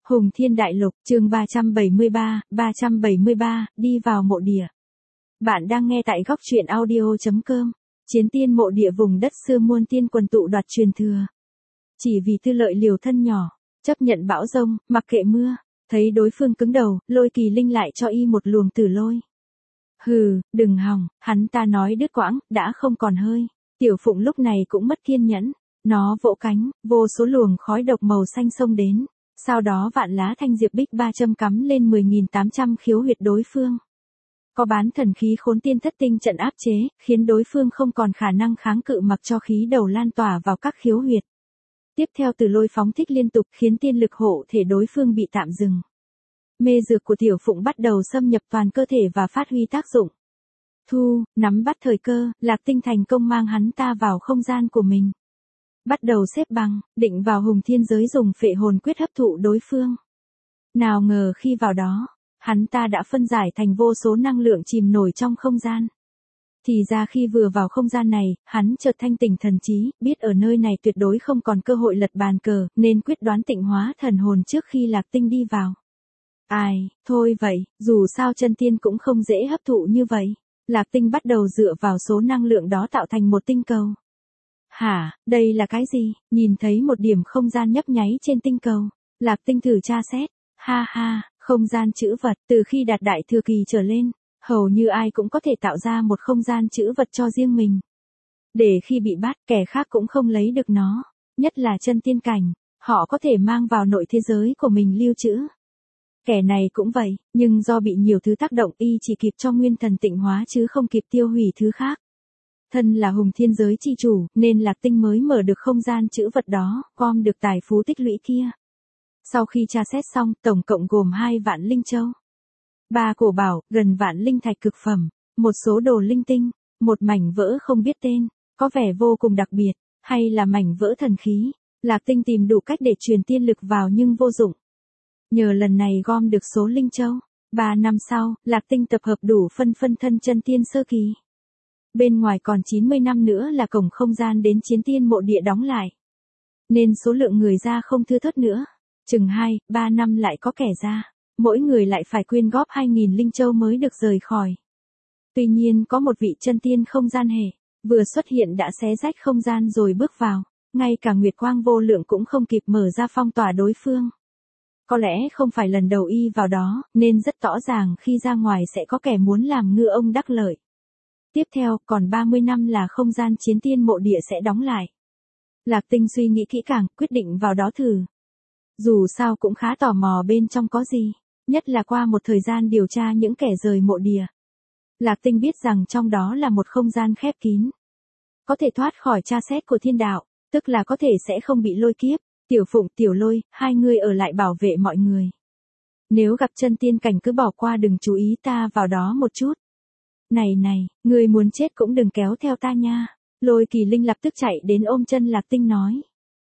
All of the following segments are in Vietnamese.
Hùng Thiên Đại Lục, chương 373, đi vào mộ địa. Bạn đang nghe tại góc truyện audio.com. Chiến tiên mộ địa vùng đất xưa muôn tiên quần tụ đoạt truyền thừa. Chỉ vì tư lợi liều thân nhỏ, chấp nhận bão giông, mặc kệ mưa, thấy đối phương cứng đầu, Lôi Kỳ Linh lại cho y một luồng tử lôi. Hừ, đừng hòng, hắn ta nói đứt quãng, đã không còn hơi. Tiểu Phụng lúc này cũng mất kiên nhẫn, nó vỗ cánh, vô số luồng khói độc màu xanh xông đến. Sau đó vạn lá thanh diệp bích 3 châm cắm lên 10.800 khiếu huyệt đối phương. Có bán thần khí khốn tiên thất tinh trận áp chế, khiến đối phương không còn khả năng kháng cự mặc cho khí đầu lan tỏa vào các khiếu huyệt. Tiếp theo từ lôi phóng thích liên tục khiến tiên lực hộ thể đối phương bị tạm dừng. Mê dược của Tiểu Phụng bắt đầu xâm nhập toàn cơ thể và phát huy tác dụng. Nắm bắt thời cơ, Lạc Tinh thành công mang hắn ta vào không gian của mình. Bắt đầu xếp bằng, định vào hùng thiên giới dùng phệ hồn quyết hấp thụ đối phương. Nào ngờ khi vào đó, hắn ta đã phân giải thành vô số năng lượng chìm nổi trong không gian. Thì ra khi vừa vào không gian này, hắn chợt thanh tỉnh thần trí, biết ở nơi này tuyệt đối không còn cơ hội lật bàn cờ, nên quyết đoán tịnh hóa thần hồn trước khi Lạc Tinh đi vào. Thôi vậy, dù sao chân tiên cũng không dễ hấp thụ như vậy. Lạc Tinh bắt đầu dựa vào số năng lượng đó tạo thành một tinh cầu. Hả, đây là cái gì? Nhìn thấy một điểm không gian nhấp nháy trên tinh cầu. Lạc Tinh thử tra xét. Không gian trữ vật, từ khi đạt đại thừa kỳ trở lên, hầu như ai cũng có thể tạo ra một không gian trữ vật cho riêng mình. Để khi bị bắt, kẻ khác cũng không lấy được nó. Nhất là chân tiên cảnh, họ có thể mang vào nội thế giới của mình lưu trữ. Kẻ này cũng vậy, nhưng do bị nhiều thứ tác động y chỉ kịp cho nguyên thần tịnh hóa chứ không kịp tiêu hủy thứ khác. Thân là hùng thiên giới chi chủ, nên Lạc Tinh mới mở được không gian trữ vật đó, gom được tài phú tích lũy kia. Sau khi tra xét xong, tổng cộng gồm 2 vạn linh châu, 3 cổ bảo, gần vạn linh thạch cực phẩm, một số đồ linh tinh, một mảnh vỡ không biết tên, có vẻ vô cùng đặc biệt, hay là mảnh vỡ thần khí. Lạc Tinh tìm đủ cách để truyền tiên lực vào nhưng vô dụng. Nhờ lần này gom được số linh châu, 3 năm sau, Lạc Tinh tập hợp đủ phân thân chân tiên sơ kỳ. Bên ngoài còn 90 năm nữa là cổng không gian đến chiến tiên mộ địa đóng lại. Nên số lượng người ra không thưa thớt nữa. Chừng 2-3 năm lại có kẻ ra. Mỗi người lại phải quyên góp 2.000 linh châu mới được rời khỏi. Tuy nhiên có một vị chân tiên không gian hệ, vừa xuất hiện đã xé rách không gian rồi bước vào. Ngay cả Nguyệt Quang vô lượng cũng không kịp mở ra phong tỏa đối phương. Có lẽ không phải lần đầu y vào đó, nên rất rõ ràng khi ra ngoài sẽ có kẻ muốn làm ngư ông đắc lợi. Tiếp theo, còn 30 năm là không gian chiến tiên mộ địa sẽ đóng lại. Lạc Tinh suy nghĩ kỹ càng, quyết định vào đó thử. Dù sao cũng khá tò mò bên trong có gì, nhất là qua một thời gian điều tra những kẻ rời mộ địa. Lạc Tinh biết rằng trong đó là một không gian khép kín. Có thể thoát khỏi tra xét của thiên đạo, tức là có thể sẽ không bị lôi kiếp. Tiểu Phụng, Tiểu Lôi, hai người ở lại bảo vệ mọi người. Nếu gặp chân tiên cảnh cứ bỏ qua đừng chú ý ta vào đó một chút. Này, người muốn chết cũng đừng kéo theo ta nha. Lôi Kỳ Linh lập tức chạy đến ôm chân Lạc Tinh nói.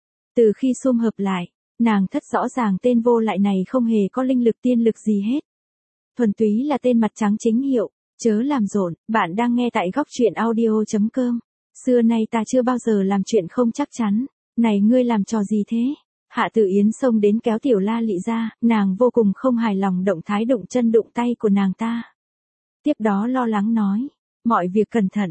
Từ khi sum hợp lại, nàng thất rõ ràng tên vô lại này không hề có linh lực tiên lực gì hết. Thuần túy là tên mặt trắng chính hiệu, chớ làm rộn, bạn đang nghe tại góc truyện audio.com. Xưa nay ta chưa bao giờ làm chuyện không chắc chắn. Này ngươi làm trò gì thế? Hạ Tử Yến xông đến kéo Tiểu La Lị ra, nàng vô cùng không hài lòng động thái đụng chân đụng tay của nàng ta. Tiếp đó lo lắng nói, mọi việc cẩn thận,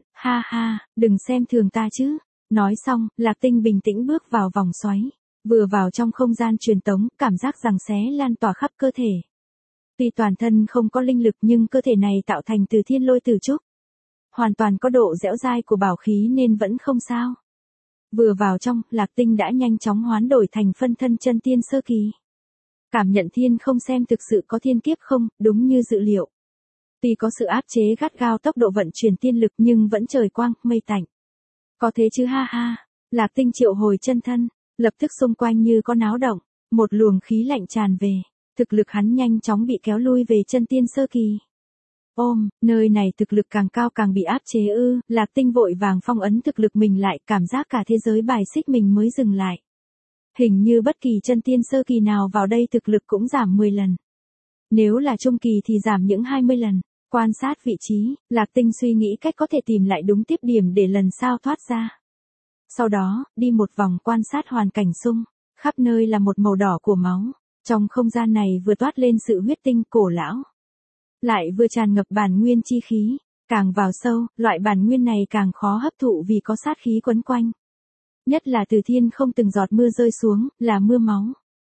đừng xem thường ta chứ. Nói xong, Lạc Tinh bình tĩnh bước vào vòng xoáy. Vừa vào trong không gian truyền tống, cảm giác giằng xé lan tỏa khắp cơ thể. Tuy toàn thân không có linh lực nhưng cơ thể này tạo thành từ thiên lôi tử trúc. Hoàn toàn có độ dẻo dai của bảo khí nên vẫn không sao. Vừa vào trong, Lạc Tinh đã nhanh chóng hoán đổi thành phân thân chân tiên sơ kỳ. Cảm nhận thiên không xem thực sự có thiên kiếp không, đúng như dự liệu. Tuy có sự áp chế gắt gao tốc độ vận chuyển tiên lực nhưng vẫn trời quang, mây tạnh. Có thế chứ Lạc Tinh triệu hồi chân thân, lập tức xung quanh như có náo động, một luồng khí lạnh tràn về, thực lực hắn nhanh chóng bị kéo lui về chân tiên sơ kỳ. Nơi này thực lực càng cao càng bị áp chế ư. Lạc Tinh vội vàng phong ấn thực lực mình lại, cảm giác cả thế giới bài xích mình mới dừng lại. Hình như bất kỳ chân tiên sơ kỳ nào vào đây thực lực cũng giảm 10 lần. Nếu là trung kỳ thì giảm những 20 lần. Quan sát vị trí, Lạc Tinh suy nghĩ cách có thể tìm lại đúng tiếp điểm để lần sau thoát ra. Sau đó, đi một vòng quan sát hoàn cảnh xung, khắp nơi là một màu đỏ của máu. Trong không gian này vừa toát lên sự huyết tinh cổ lão, lại vừa tràn ngập bản nguyên chi khí, càng vào sâu, loại bản nguyên này càng khó hấp thụ vì có sát khí quấn quanh. Nhất là từ thiên không từng giọt mưa rơi xuống, là mưa máu.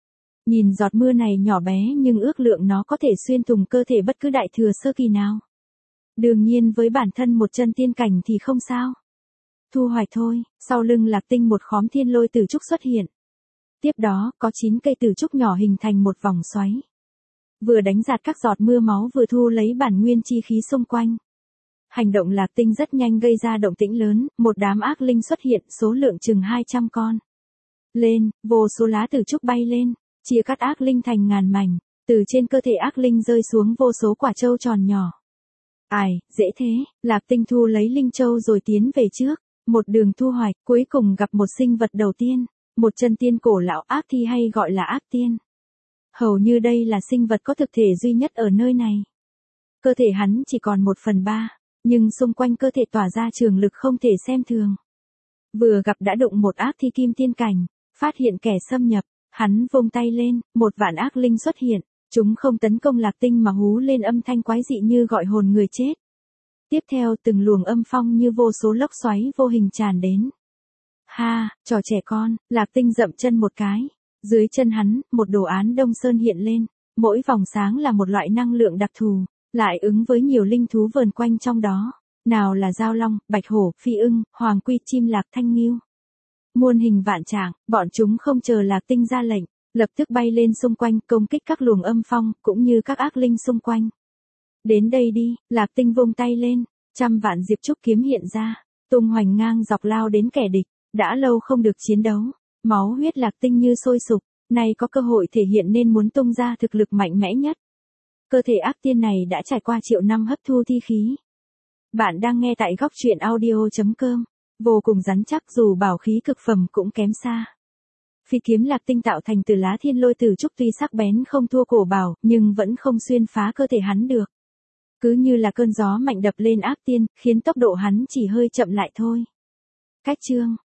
Nhìn giọt mưa này nhỏ bé nhưng ước lượng nó có thể xuyên thủng cơ thể bất cứ đại thừa sơ kỳ nào. Đương nhiên với bản thân một chân tiên cảnh thì không sao. Thu hoạch thôi, sau lưng Lạc Tinh một khóm thiên lôi tử trúc xuất hiện. Tiếp đó, có 9 cây tử trúc nhỏ hình thành một vòng xoáy. Vừa đánh giạt các giọt mưa máu vừa thu lấy bản nguyên chi khí xung quanh. Hành động Lạc Tinh rất nhanh gây ra động tĩnh lớn, một đám ác linh xuất hiện, số lượng chừng 200 con. Lên, vô số lá tử trúc bay lên, chia cắt ác linh thành ngàn mảnh, từ trên cơ thể ác linh rơi xuống vô số quả châu tròn nhỏ. Ai, dễ thế, Lạc Tinh thu lấy linh châu rồi tiến về trước, một đường thu hoạch, cuối cùng gặp một sinh vật đầu tiên, một chân tiên cổ lão ác thi hay gọi là ác tiên. Hầu như đây là sinh vật có thực thể duy nhất ở nơi này. Cơ thể hắn chỉ còn 1/3, nhưng xung quanh cơ thể tỏa ra trường lực không thể xem thường. Vừa gặp đã đụng một ác thi kim tiên cảnh, phát hiện kẻ xâm nhập, hắn vung tay lên, 1 vạn ác linh xuất hiện, chúng không tấn công Lạc Tinh mà hú lên âm thanh quái dị như gọi hồn người chết. Tiếp theo từng luồng âm phong như vô số lốc xoáy vô hình tràn đến. Ha, trò trẻ con, Lạc Tinh dậm chân một cái. Dưới chân hắn, một đồ án Đông Sơn hiện lên, mỗi vòng sáng là một loại năng lượng đặc thù, lại ứng với nhiều linh thú vờn quanh trong đó. Nào là giao long, bạch hổ, phi ưng, hoàng quy, chim lạc, thanh nghêu. Muôn hình vạn trạng, bọn chúng không chờ Lạc Tinh ra lệnh, lập tức bay lên xung quanh công kích các luồng âm phong, cũng như các ác linh xung quanh. Đến đây đi, Lạc Tinh vung tay lên, 100 vạn diệp trúc kiếm hiện ra, tung hoành ngang dọc lao đến kẻ địch, đã lâu không được chiến đấu, máu huyết Lạc Tinh như sôi sục, nay có cơ hội thể hiện nên muốn tung ra thực lực mạnh mẽ nhất. Cơ thể ác tiên này đã trải qua triệu năm hấp thu thi khí. Bạn đang nghe tại góc truyện audio.com, vô cùng rắn chắc dù bảo khí cực phẩm cũng kém xa. Phi kiếm Lạc Tinh tạo thành từ lá thiên lôi tử trúc tuy sắc bén không thua cổ bảo, nhưng vẫn không xuyên phá cơ thể hắn được. Cứ như là cơn gió mạnh đập lên ác tiên, khiến tốc độ hắn chỉ hơi chậm lại thôi. Cách chương